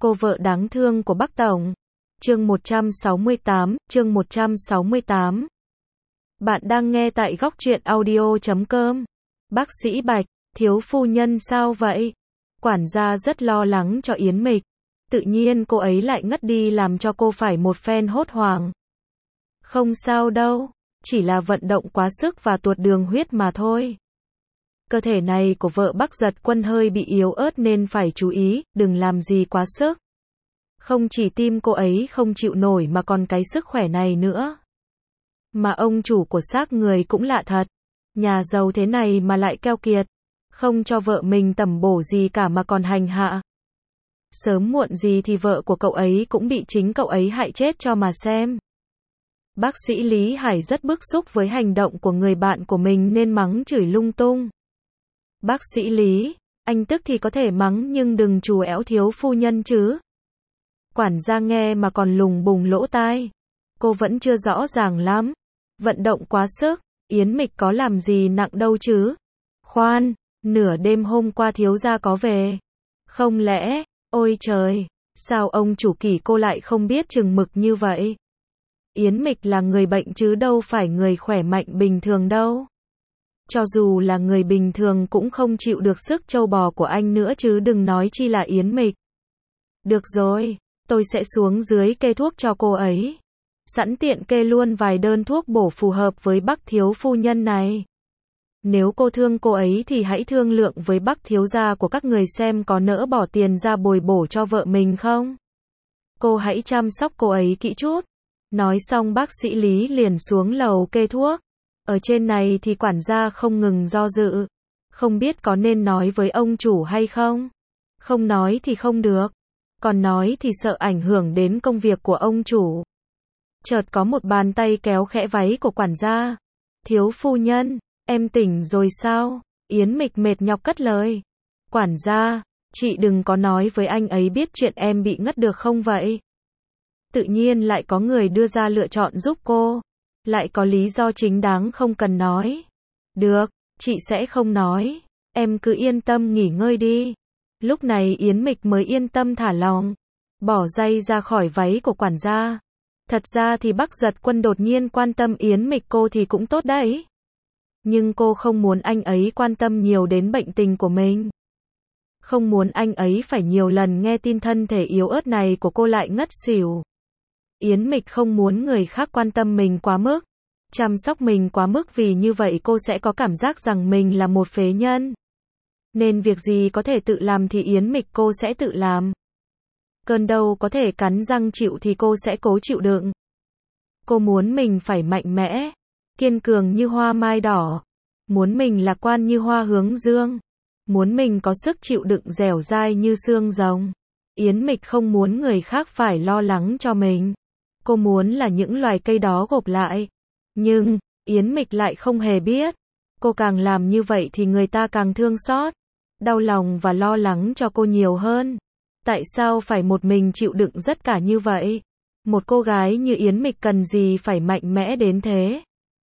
Cô vợ đáng thương của Bắc Tổng. Chương 168. Bạn đang nghe tại góc truyện audio.com. Bác sĩ Bạch, thiếu phu nhân sao vậy? Quản gia rất lo lắng cho Yến Mịch. Tự nhiên cô ấy lại ngất đi làm cho cô phải một phen hốt hoảng. Không sao đâu, chỉ là vận động quá sức và tuột đường huyết mà thôi. Cơ thể này của vợ Bắc Giật Quân hơi bị yếu ớt nên phải chú ý, đừng làm gì quá sức. Không chỉ tim cô ấy không chịu nổi mà còn cái sức khỏe này nữa. Mà ông chủ của xác người cũng lạ thật. Nhà giàu thế này mà lại keo kiệt. Không cho vợ mình tẩm bổ gì cả mà còn hành hạ. Sớm muộn gì thì vợ của cậu ấy cũng bị chính cậu ấy hại chết cho mà xem. Bác sĩ Lý Hải rất bức xúc với hành động của người bạn của mình nên mắng chửi lung tung. Bác sĩ Lý, anh tức thì có thể mắng nhưng đừng trù ẻo thiếu phu nhân chứ. Quản gia nghe mà còn lùng bùng lỗ tai. Cô vẫn chưa rõ ràng lắm. Vận động quá sức, Yến Mịch có làm gì nặng đâu chứ. Khoan, nửa đêm hôm qua thiếu gia có về. Không lẽ, ôi trời, sao ông chủ Kỷ cô lại không biết chừng mực như vậy? Yến Mịch là người bệnh chứ đâu phải người khỏe mạnh bình thường đâu. Cho dù là người bình thường cũng không chịu được sức trâu bò của anh nữa chứ đừng nói chi là Yến Mịch. Được rồi, tôi sẽ xuống dưới kê thuốc cho cô ấy. Sẵn tiện kê luôn vài đơn thuốc bổ phù hợp với Bắc thiếu phu nhân này. Nếu cô thương cô ấy thì hãy thương lượng với Bắc thiếu gia của các người xem có nỡ bỏ tiền ra bồi bổ cho vợ mình không. Cô hãy chăm sóc cô ấy kỹ chút. Nói xong bác sĩ Lý liền xuống lầu kê thuốc. Ở trên này thì quản gia không ngừng do dự. Không biết có nên nói với ông chủ hay không. Không nói thì không được. Còn nói thì sợ ảnh hưởng đến công việc của ông chủ. Chợt có một bàn tay kéo khẽ váy của quản gia. Thiếu phu nhân, em tỉnh rồi sao? Yến Mịch mệt nhọc cất lời. Quản gia, chị đừng có nói với anh ấy biết chuyện em bị ngất được không vậy? Tự nhiên lại có người đưa ra lựa chọn giúp cô. Lại có lý do chính đáng không cần nói. Được, chị sẽ không nói. Em cứ yên tâm nghỉ ngơi đi. Lúc này Yến Mịch mới yên tâm thả lòng. Bỏ dây ra khỏi váy của quản gia. Thật ra thì Bắc Giật Quân đột nhiên quan tâm Yến Mịch cô thì cũng tốt đấy. Nhưng cô không muốn anh ấy quan tâm nhiều đến bệnh tình của mình. Không muốn anh ấy phải nhiều lần nghe tin thân thể yếu ớt này của cô lại ngất xỉu. Yến Mịch không muốn người khác quan tâm mình quá mức. Chăm sóc mình quá mức vì như vậy cô sẽ có cảm giác rằng mình là một phế nhân. Nên việc gì có thể tự làm thì Yến Mịch cô sẽ tự làm. Cơn đau có thể cắn răng chịu thì cô sẽ cố chịu đựng. Cô muốn mình phải mạnh mẽ, kiên cường như hoa mai đỏ. Muốn mình lạc quan như hoa hướng dương. Muốn mình có sức chịu đựng dẻo dai như xương rồng. Yến Mịch không muốn người khác phải lo lắng cho mình. Cô muốn là những loài cây đó gộp lại. Nhưng, Yến Mịch lại không hề biết. Cô càng làm như vậy thì người ta càng thương xót, đau lòng và lo lắng cho cô nhiều hơn. Tại sao phải một mình chịu đựng tất cả như vậy? Một cô gái như Yến Mịch cần gì phải mạnh mẽ đến thế?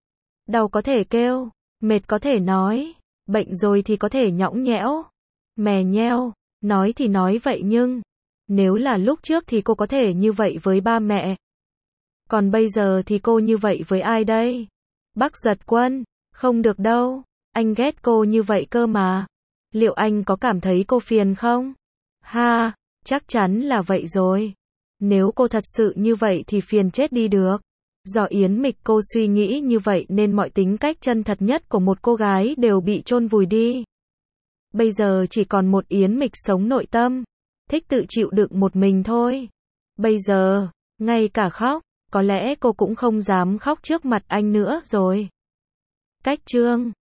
Đau có thể kêu, mệt có thể nói, bệnh rồi thì có thể nhõng nhẽo, mè nheo, nói thì nói vậy nhưng, nếu là lúc trước thì cô có thể như vậy với ba mẹ. Còn bây giờ thì cô như vậy với ai đây? Bắc Giật Quân, không được đâu, anh ghét cô như vậy cơ mà. Liệu anh có cảm thấy cô phiền không? Ha, chắc chắn là vậy rồi. Nếu cô thật sự như vậy thì phiền chết đi được. Do Yến Mịch cô suy nghĩ như vậy nên mọi tính cách chân thật nhất của một cô gái đều bị chôn vùi đi. Bây giờ chỉ còn một Yến Mịch sống nội tâm, thích tự chịu đựng một mình thôi. Bây giờ, ngay cả khóc, có lẽ cô cũng không dám khóc trước mặt anh nữa rồi. Cách chương